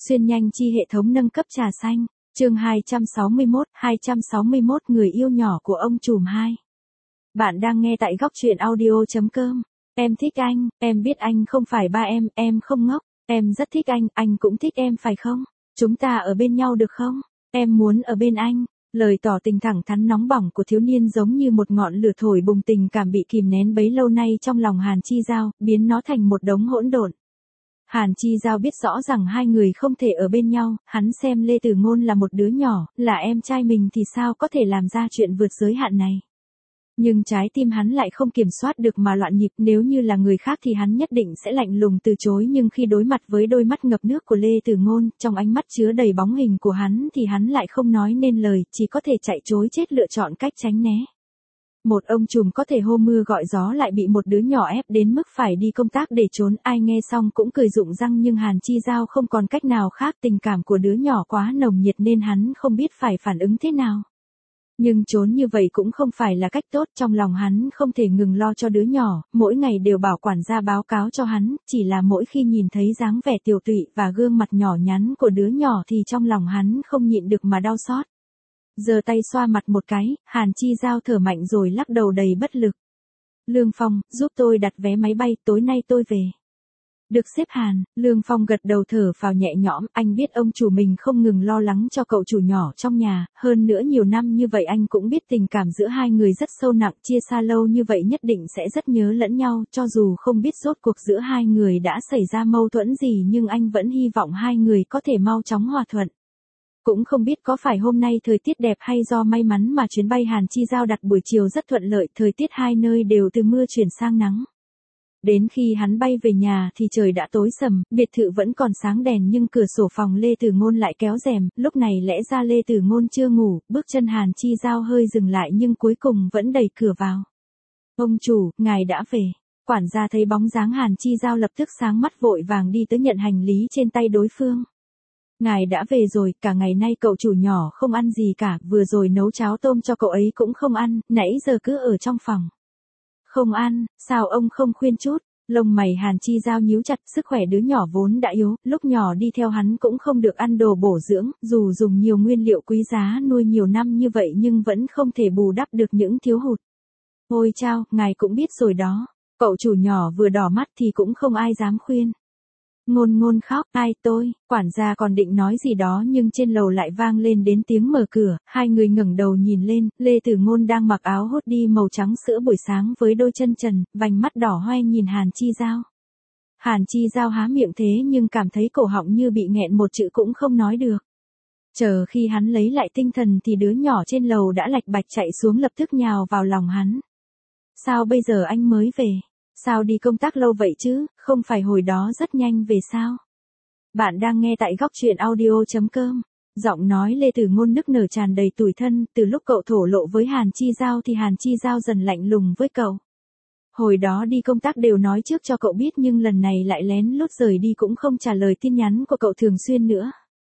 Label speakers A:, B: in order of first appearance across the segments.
A: Xuyên nhanh chi hệ thống nâng cấp trà xanh, chương 261 người yêu nhỏ của ông trùm 2. Bạn đang nghe tại góc truyện audio.com. Em thích anh, em biết anh không phải ba em không ngốc, em rất thích anh cũng thích em phải không? Chúng ta ở bên nhau được không? Em muốn ở bên anh. Lời tỏ tình thẳng thắn nóng bỏng của thiếu niên giống như một ngọn lửa thổi bùng tình cảm bị kìm nén bấy lâu nay trong lòng Hàn Chi Giao, biến nó thành một đống hỗn độn. Hàn Chi Giao biết rõ rằng hai người không thể ở bên nhau, hắn xem Lê Tử Ngôn là một đứa nhỏ, là em trai mình thì sao có thể làm ra chuyện vượt giới hạn này. Nhưng trái tim hắn lại không kiểm soát được mà loạn nhịp, nếu như là người khác thì hắn nhất định sẽ lạnh lùng từ chối, nhưng khi đối mặt với đôi mắt ngập nước của Lê Tử Ngôn, trong ánh mắt chứa đầy bóng hình của hắn thì hắn lại không nói nên lời, chỉ có thể chạy chối chết lựa chọn cách tránh né. Một ông trùm có thể hô mưa gọi gió lại bị một đứa nhỏ ép đến mức phải đi công tác để trốn, ai nghe xong cũng cười rụng răng, nhưng Hàn Chi Giao không còn cách nào khác, tình cảm của đứa nhỏ quá nồng nhiệt nên hắn không biết phải phản ứng thế nào. Nhưng trốn như vậy cũng không phải là cách tốt, trong lòng hắn không thể ngừng lo cho đứa nhỏ, mỗi ngày đều bảo quản gia báo cáo cho hắn, chỉ là mỗi khi nhìn thấy dáng vẻ tiều tụy và gương mặt nhỏ nhắn của đứa nhỏ thì trong lòng hắn không nhịn được mà đau xót. Giơ tay xoa mặt một cái, Hàn Chi Giao thở mạnh rồi lắc đầu đầy bất lực. Lương Phong, giúp tôi đặt vé máy bay, tối nay tôi về. Được xếp Hàn, Lương Phong gật đầu thở phào nhẹ nhõm, anh biết ông chủ mình không ngừng lo lắng cho cậu chủ nhỏ trong nhà, hơn nữa nhiều năm như vậy anh cũng biết tình cảm giữa hai người rất sâu nặng, chia xa lâu như vậy nhất định sẽ rất nhớ lẫn nhau, cho dù không biết rốt cuộc giữa hai người đã xảy ra mâu thuẫn gì nhưng anh vẫn hy vọng hai người có thể mau chóng hòa thuận. Cũng không biết có phải hôm nay thời tiết đẹp hay do may mắn mà chuyến bay Hàn Chi Giao đặt buổi chiều rất thuận lợi, thời tiết hai nơi đều từ mưa chuyển sang nắng. Đến khi hắn bay về nhà thì trời đã tối sầm, biệt thự vẫn còn sáng đèn nhưng cửa sổ phòng Lê Tử Ngôn lại kéo rèm, lúc này lẽ ra Lê Tử Ngôn chưa ngủ, bước chân Hàn Chi Giao hơi dừng lại nhưng cuối cùng vẫn đẩy cửa vào. Ông chủ, ngài đã về. Quản gia thấy bóng dáng Hàn Chi Giao lập tức sáng mắt vội vàng đi tới nhận hành lý trên tay đối phương. Ngài đã về rồi, cả ngày nay cậu chủ nhỏ không ăn gì cả, vừa rồi nấu cháo tôm cho cậu ấy cũng không ăn, nãy giờ cứ ở trong phòng. Không ăn, sao ông không khuyên chút? Lông mày Hàn Chi Giao nhíu chặt, sức khỏe đứa nhỏ vốn đã yếu, lúc nhỏ đi theo hắn cũng không được ăn đồ bổ dưỡng, dù dùng nhiều nguyên liệu quý giá nuôi nhiều năm như vậy nhưng vẫn không thể bù đắp được những thiếu hụt. Ôi chao, ngài cũng biết rồi đó. Cậu chủ nhỏ vừa đỏ mắt thì cũng không ai dám khuyên. Ngôn khóc, ai tôi, quản gia còn định nói gì đó nhưng trên lầu lại vang lên đến tiếng mở cửa, hai người ngẩng đầu nhìn lên, Lê Tử Ngôn đang mặc áo hoodie màu trắng sữa buổi sáng với đôi chân trần, vành mắt đỏ hoe nhìn Hàn Chi Giao. Hàn Chi Giao há miệng thế nhưng cảm thấy cổ họng như bị nghẹn một chữ cũng không nói được. Chờ khi hắn lấy lại tinh thần thì đứa nhỏ trên lầu đã lạch bạch chạy xuống lập tức nhào vào lòng hắn. Sao bây giờ anh mới về? Sao đi công tác lâu vậy chứ, không phải hồi đó rất nhanh về sao? Bạn đang nghe tại góc truyện audio.com. Giọng nói Lê Tử Ngôn nức nở tràn đầy tủi thân, từ lúc cậu thổ lộ với Hàn Chi Giao thì Hàn Chi Giao dần lạnh lùng với cậu. Hồi đó đi công tác đều nói trước cho cậu biết nhưng lần này lại lén lút rời đi cũng không trả lời tin nhắn của cậu thường xuyên nữa.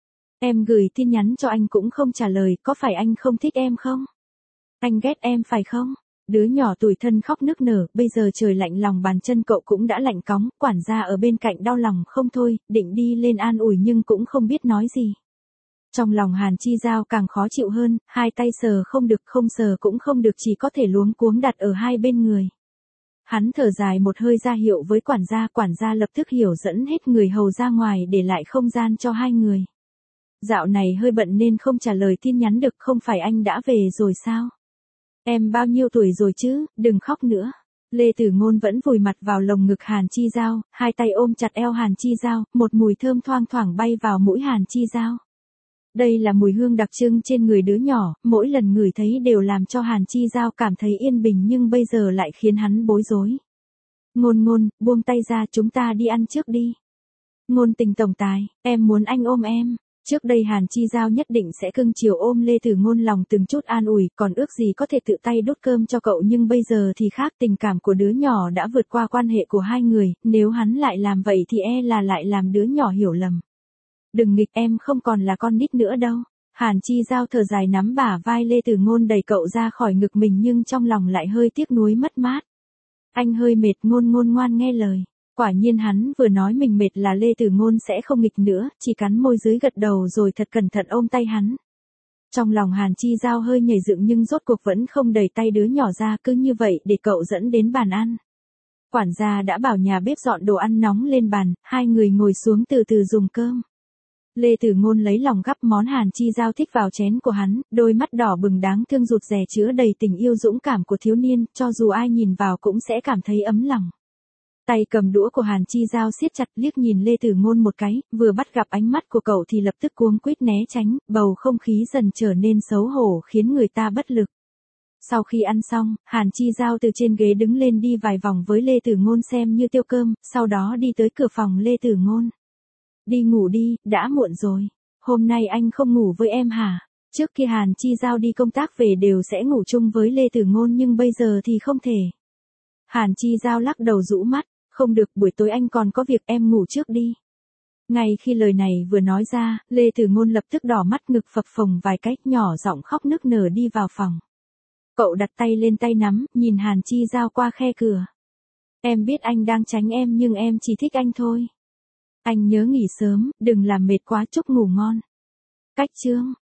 A: Em gửi tin nhắn cho anh cũng không trả lời, có phải anh không thích em không? Anh ghét em phải không? Đứa nhỏ tủi thân khóc nức nở, bây giờ trời lạnh lòng bàn chân cậu cũng đã lạnh cóng, quản gia ở bên cạnh đau lòng không thôi, định đi lên an ủi nhưng cũng không biết nói gì. Trong lòng Hàn Chi Giao càng khó chịu hơn, hai tay sờ không được, không sờ cũng không được, chỉ có thể luống cuống đặt ở hai bên người. Hắn thở dài một hơi ra hiệu với quản gia lập tức hiểu dẫn hết người hầu ra ngoài để lại không gian cho hai người. Dạo này hơi bận nên không trả lời tin nhắn được, không phải anh đã về rồi sao? Em bao nhiêu tuổi rồi chứ, đừng khóc nữa. Lê Tử Ngôn vẫn vùi mặt vào lồng ngực Hàn Chi Giao, hai tay ôm chặt eo Hàn Chi Giao, một mùi thơm thoang thoảng bay vào mũi Hàn Chi Giao. Đây là mùi hương đặc trưng trên người đứa nhỏ, mỗi lần ngửi thấy đều làm cho Hàn Chi Giao cảm thấy yên bình nhưng bây giờ lại khiến hắn bối rối. Ngôn, buông tay ra, chúng ta đi ăn trước đi. Ngôn tình tổng tài, em muốn anh ôm em. Trước đây Hàn Chi Giao nhất định sẽ cưng chiều ôm Lê Tử Ngôn lòng từng chút an ủi, còn ước gì có thể tự tay đút cơm cho cậu, nhưng bây giờ thì khác, tình cảm của đứa nhỏ đã vượt qua quan hệ của hai người, nếu hắn lại làm vậy thì là lại làm đứa nhỏ hiểu lầm. Đừng nghịch, em không còn là con nít nữa đâu. Hàn Chi Giao thở dài nắm bả vai Lê Tử Ngôn đẩy cậu ra khỏi ngực mình nhưng trong lòng lại hơi tiếc nuối mất mát. Anh hơi mệt, Ngôn ngoan nghe lời. Quả nhiên hắn vừa nói mình mệt là Lê Tử Ngôn sẽ không nghịch nữa, chỉ cắn môi dưới gật đầu rồi thật cẩn thận ôm tay hắn. Trong lòng Hàn Chi Giao hơi nhảy dựng nhưng rốt cuộc vẫn không đẩy tay đứa nhỏ ra, cứ như vậy để cậu dẫn đến bàn ăn. Quản gia đã bảo nhà bếp dọn đồ ăn nóng lên bàn, hai người ngồi xuống từ từ dùng cơm. Lê Tử Ngôn lấy lòng gắp món Hàn Chi Giao thích vào chén của hắn, đôi mắt đỏ bừng đáng thương rụt rè chứa đầy tình yêu dũng cảm của thiếu niên, cho dù ai nhìn vào cũng sẽ cảm thấy ấm lòng. Tay cầm đũa của Hàn Chi Giao siết chặt, liếc nhìn Lê Tử Ngôn một cái, vừa bắt gặp ánh mắt của cậu thì lập tức cuống quýt né tránh, bầu không khí dần trở nên xấu hổ khiến người ta bất lực. Sau khi ăn xong, Hàn Chi Giao từ trên ghế đứng lên đi vài vòng với Lê Tử Ngôn xem như tiêu cơm, sau đó đi tới cửa phòng Lê Tử Ngôn. Đi ngủ đi, đã muộn rồi. Hôm nay anh không ngủ với em hả? Trước khi Hàn Chi Giao đi công tác về đều sẽ ngủ chung với Lê Tử Ngôn nhưng bây giờ thì không thể. Hàn Chi Giao lắc đầu rũ mắt, không được, buổi tối anh còn có việc, em ngủ trước đi. Ngay khi lời này vừa nói ra, Lê Tử Ngôn lập tức đỏ mắt, ngực phập phồng vài cái, nhỏ giọng khóc nức nở đi vào phòng. Cậu đặt tay lên tay nắm, nhìn Hàn Chi Giao qua khe cửa. Em biết anh đang tránh em nhưng em chỉ thích anh thôi. Anh nhớ nghỉ sớm, đừng làm mệt quá, chúc ngủ ngon. Cách chương